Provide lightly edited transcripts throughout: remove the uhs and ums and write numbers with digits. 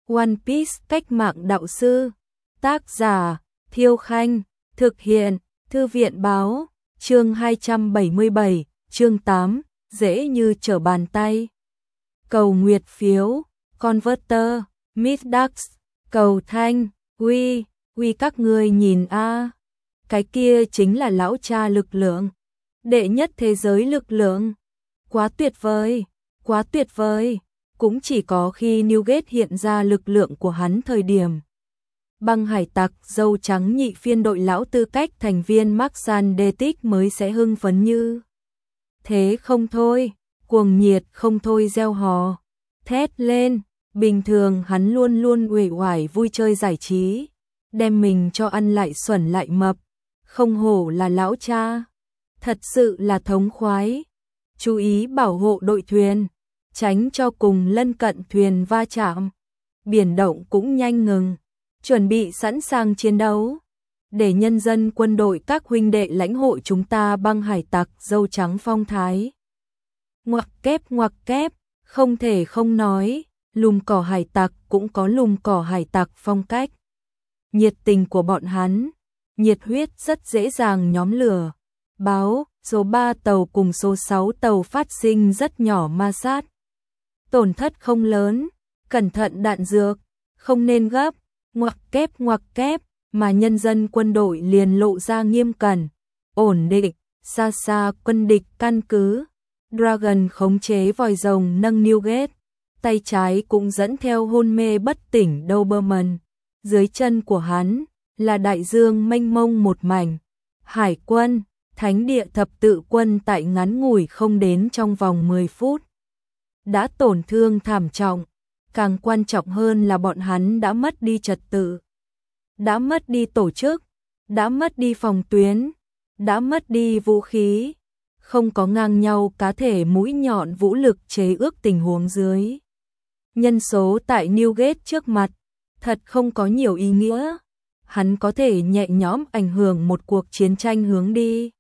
One Piece cách mạng đạo sư. Tác giả Thiêu Khanh. Thực hiện Thư viện Báo. Chương 277, chương 8, dễ như trở bàn tay. Cầu nguyệt phiếu, Converter, Middax, cầu thanh, uy các ngươi nhìn a, cái kia chính là lão cha lực lượng, đệ nhất thế giới lực lượng. Quá tuyệt vời, quá tuyệt vời, cũng chỉ có khi Newgate hiện ra lực lượng của hắn thời điểm. Băng hải tặc dâu trắng nhị phiên đội lão tư cách thành viên Maxan Detic mới sẽ hưng phấn như thế không thôi, cuồng nhiệt không thôi reo hò, thét lên. Bình thường hắn luôn luôn uể oải vui chơi giải trí, đem mình cho ăn lại xuẩn lại mập, không hổ là lão cha, thật sự là thống khoái. Chú ý bảo hộ đội thuyền, tránh cho cùng lân cận thuyền va chạm. Biển động cũng nhanh ngừng, chuẩn bị sẵn sàng chiến đấu, để nhân dân quân đội các huynh đệ lãnh hội chúng ta băng hải tặc dâu trắng phong thái. Ngoặc kép, không thể không nói, lùm cỏ hải tặc cũng có lùm cỏ hải tặc phong cách. Nhiệt tình của bọn hắn, nhiệt huyết rất dễ dàng nhóm lửa. Báo, số 3 tàu cùng số 6 tàu phát sinh rất nhỏ ma sát. Tổn thất không lớn, cẩn thận đạn dược, không nên gấp. Ngoặc kép, mà nhân dân quân đội liền lộ ra nghiêm cẩn, ổn định, xa quân địch căn cứ. Dragon khống chế vòi rồng nâng Newgate, tay trái cũng dẫn theo hôn mê bất tỉnh Doberman. Dưới chân của hắn là đại dương mênh mông một mảnh. Hải quân, thánh địa thập tự quân tại ngắn ngủi không đến trong vòng 10 phút đã tổn thương thảm trọng. Càng quan trọng hơn là bọn hắn đã mất đi trật tự, đã mất đi tổ chức, đã mất đi phòng tuyến, đã mất đi vũ khí, không có ngang nhau cá thể mũi nhọn vũ lực chế ước tình huống dưới. Nhân số tại Newgate trước mặt, thật không có nhiều ý nghĩa, hắn có thể nhẹ nhõm ảnh hưởng một cuộc chiến tranh hướng đi.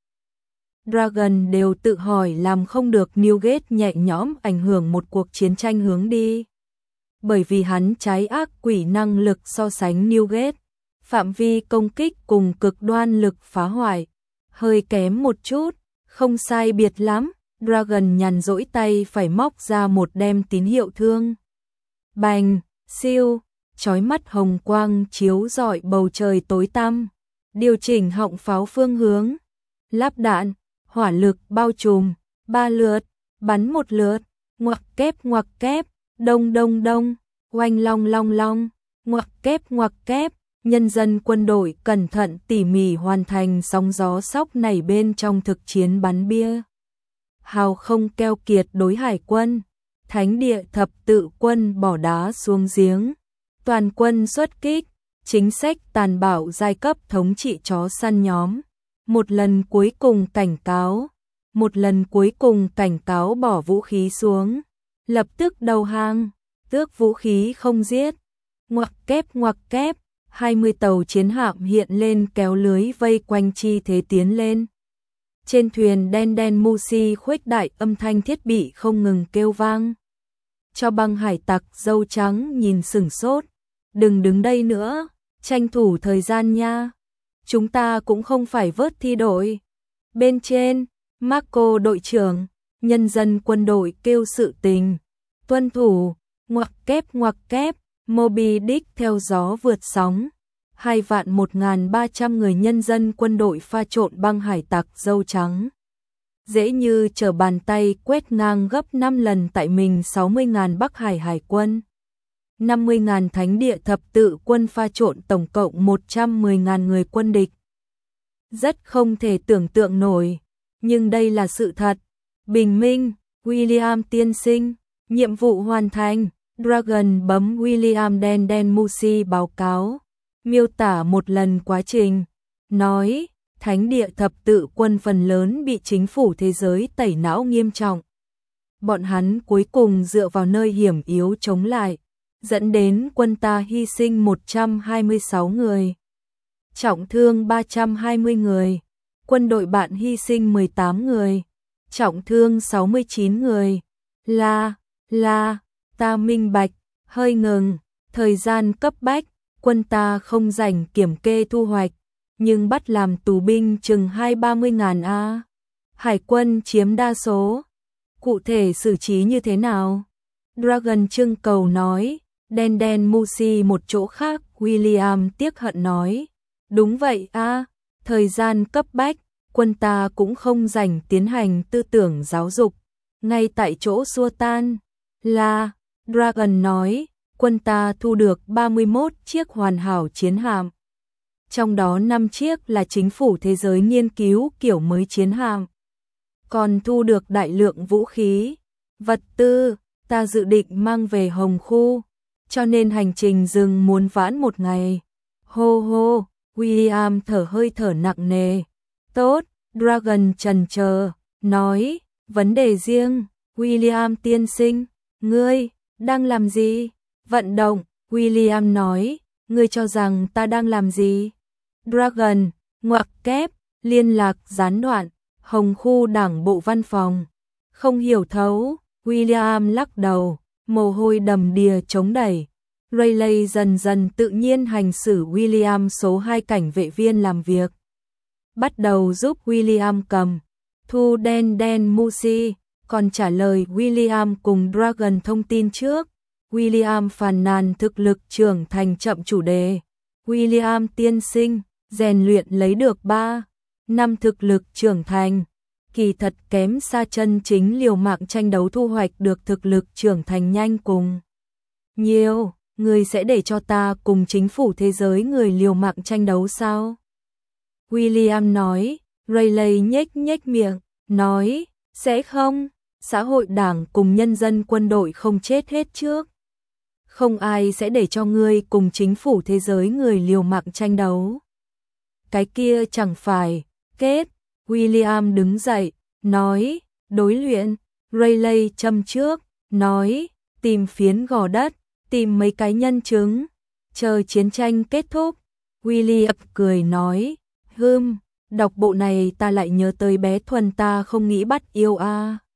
Dragon đều tự hỏi làm không được Newgate nhẹ nhõm ảnh hưởng một cuộc chiến tranh hướng đi. Bởi vì hắn trái ác quỷ năng lực so sánh Newgate, phạm vi công kích cùng cực đoan lực phá hoại hơi kém một chút, không sai biệt lắm. Dragon nhàn rỗi tay phải móc ra một đem tín hiệu thương. Bành, siêu, chói mắt hồng quang chiếu rọi bầu trời tối tăm, điều chỉnh họng pháo phương hướng, lắp đạn, hỏa lực bao trùm, 3 lượt, bắn 1 lượt, ngoặc kép, đông, oanh long, ngoặc kép, nhân dân quân đội cẩn thận tỉ mỉ hoàn thành sóng gió sóc nảy bên trong thực chiến bắn bia. Hào không keo kiệt đối hải quân, thánh địa thập tự quân bỏ đá xuống giếng, toàn quân xuất kích, chính sách tàn bạo giai cấp thống trị chó săn nhóm. Một lần cuối cùng cảnh cáo bỏ vũ khí xuống, lập tức đầu hàng, tước vũ khí không giết. Ngoặc kép, 20 tàu chiến hạm hiện lên kéo lưới vây quanh chi thế tiến lên. Trên thuyền đen Musi khuếch đại âm thanh thiết bị không ngừng kêu vang. Cho băng hải tặc dâu trắng nhìn sửng sốt. Đừng đứng đây nữa, tranh thủ thời gian nha. Chúng ta cũng không phải vớt thi đội. Bên trên, Marco đội trưởng, nhân dân quân đội kêu sự tình. Tuân thủ, ngoặc kép, Moby Dick theo gió vượt sóng. 2.1300 người nhân dân quân đội pha trộn băng hải tặc dâu trắng. Dễ như trở bàn tay quét ngang gấp 5 lần tại mình 60.000 Bắc Hải hải quân. 50.000 thánh địa thập tự quân pha trộn tổng cộng 110.000 người quân địch. Rất không thể tưởng tượng nổi, nhưng đây là sự thật. Bình minh, William tiên sinh, nhiệm vụ hoàn thành. Dragon bấm William đen Musi báo cáo, miêu tả một lần quá trình, nói, thánh địa thập tự quân phần lớn bị chính phủ thế giới tẩy não nghiêm trọng. Bọn hắn cuối cùng dựa vào nơi hiểm yếu chống lại, dẫn đến quân ta hy sinh 126 người, trọng thương 320 người, quân đội bạn hy sinh 18 người, trọng thương 69 người. Ta minh bạch, hơi ngừng, Thời gian cấp bách, quân ta không rảnh kiểm kê thu hoạch, nhưng bắt làm tù binh chừng 20-30 ngàn a. Hải quân chiếm đa số. Cụ thể xử trí như thế nào? Dragon trưng cầu nói. Đen đen Musi một chỗ khác, William tiếc hận nói. Đúng vậy a, thời gian cấp bách, quân ta cũng không rảnh tiến hành tư tưởng giáo dục. Ngay tại chỗ xua tan. Là, Dragon nói, quân ta thu được 31 chiếc hoàn hảo chiến hạm. Trong đó 5 chiếc là chính phủ thế giới nghiên cứu kiểu mới chiến hạm. Còn thu được đại lượng vũ khí, vật tư, ta dự định mang về Hồng Khu, cho nên hành trình dừng muốn vãn một ngày. Hô hô, William hơi thở nặng nề. Tốt, Dragon chần chờ, nói, vấn đề riêng, William tiên sinh, ngươi đang làm gì? Vận động, William nói, ngươi cho rằng ta đang làm gì? Dragon, ngoặc kép, liên lạc gián đoạn, Hồng Khu đảng bộ văn phòng. Không hiểu thấu, William lắc đầu, mồ hôi đầm đìa chống đẩy. Rayleigh dần dần tự nhiên hành xử William số 2 cảnh vệ viên làm việc. Bắt đầu giúp William cầm thu đen đen Musi, còn trả lời William cùng Dragon thông tin trước. William phàn nàn thực lực trưởng thành chậm chủ đề. William tiên sinh, rèn luyện lấy được 3 năm thực lực trưởng thành. Kỳ thật kém xa chân chính liều mạng tranh đấu thu hoạch được thực lực trưởng thành nhanh cùng. Nhiều, người sẽ để cho ta cùng chính phủ thế giới người liều mạng tranh đấu sao? William nói, Rayleigh nhếch nhếch miệng, nói, sẽ không, xã hội đảng cùng nhân dân quân đội không chết hết trước. Không ai sẽ để cho ngươi cùng chính phủ thế giới người liều mạng tranh đấu. Cái kia chẳng phải, kết, William đứng dậy, nói, đối luyện, Rayleigh châm trước, nói, tìm phiến gò đất, tìm mấy cái nhân chứng, chờ chiến tranh kết thúc. William cười nói, đọc bộ này ta lại nhớ tới bé Thuần ta không nghĩ bắt yêu a.